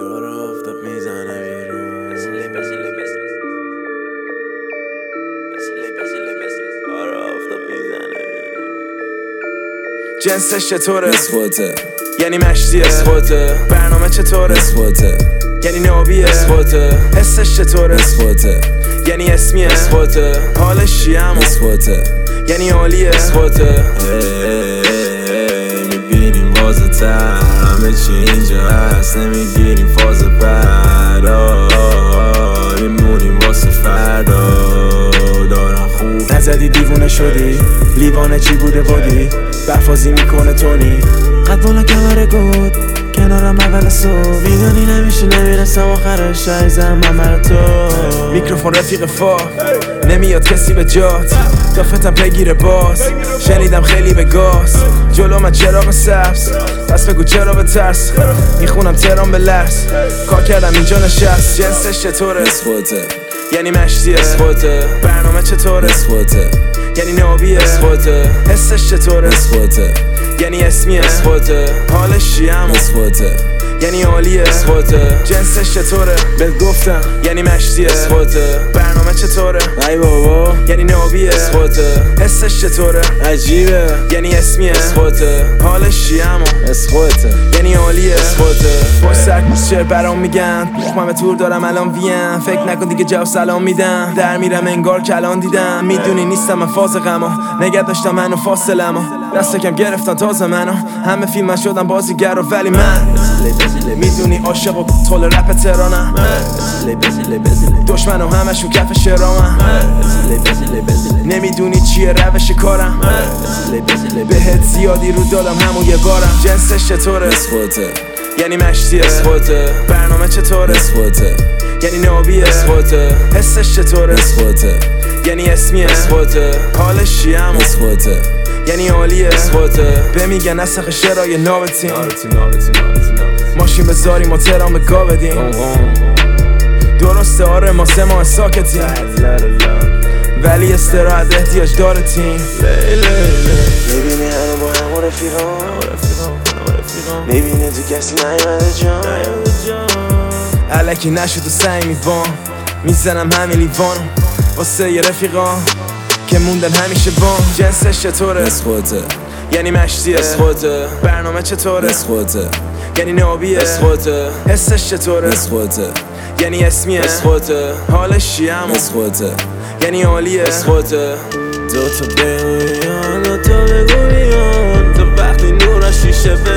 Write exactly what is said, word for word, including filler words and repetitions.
دور آفتاب میزنه بیرون بسیلی بسیلی بسیلی بسیلی بسیلی بسیلی دور آفتاب میزنه بیرون جنسش چطوره؟ اسخوته یعنی مشتیه اسخوته برنامه چطوره؟ اسخوته یعنی نابیه اسخوته حسش چطوره؟ اسخوته یعنی اسمیه اسخوته حالش چیه همون اسخوته یعنی عالیه اسخوته میبینیم بازه تر همه چی اینجا هست نمیگیریم فاز بعد میمونیم واسه فردا دارم خوب نزدی دیوونه شدی لیوانه چی بوده بودی برفازی میکنه تونی قد بالا کمره گود کنارم اول صبح میدونی نمیشه نمیرسم آخرش عیزم من تو میکروفون رفیق فا نمیاد کسی به جات دافتم بگیره باز شنیدم خیلی به گاز جلو من چراغ سبز پس بگو چرا به ترس میخونم ترام به لرز کار کردم اینجا نشست جنسش چطوره؟ اسخوته یعنی مشتیه اسخوته برنامه چطوره؟ اسخوته یعنی نابیه اسخوته حسش چطوره؟ اسخوته یعنی اسمیه اسخوته حالش چیه همون اسخوته یعنی عالیه اسخوته جنسش چطوره؟ بهت گفتم یعنی مشتیه اسخوته برنامه چطوره؟ ای بابا یعنی نابیه اسخوته حسش چطوره؟ عجیبه یعنی اسمیه اسخوته حالش چیه همون اسخوته یعنی عالیه اسخوته پشت سر چه برام میگن من تور دارم الان ویم فکر نکن دیگه جواب سلام میدم در میرم انگار کلان دیدم میدونی نیستم من فاز غما نگه داشتم منو فاصلمو دست کم گرفتن تازه منو همه فیلم شدم بازیگر و ولی من میدونی عاشق و طول رپ ترانم دشمن و همشون کف شرامم نمیدونی چیه روش کارم بهت زیادی رو دادم همون یه بارم جنسش چطوره؟ اسخوته یعنی مشتیه اسخوته برنامه چطوره؟ اسخوته یعنی نابیه اسخوته حسش چطوره؟ اسخوته یعنی اسمیه اسخوته حالش چیه همون اسخوته یعنی عالیه اسخوته به میگن نسخ شرای نابتیم ماشین بذاریم و ترام به گا بدیم درسته آره ما سه ماه ساکتیم ولی استراحت احتیاج داره تیم میبینی هنو با همون رفیقان میبینی تو کسی نیومده جان علکی نشد و سعی میوان میزنم همین لیوانو واسه یه رفیقان که موندن همیشه بام جنسش چطوره؟ اسخوته یعنی مشتیه اسخوته برنامه چطوره؟ اسخوته یعنی نابیه اسخوته حسش چطوره؟ اسخوته یعنی اسمیه اسخوته حالش چیه همون اسخوته یعنی عالیه اسخوته دو تا بگو بیان دو تا بگو بیان تو وقتی نور شیشه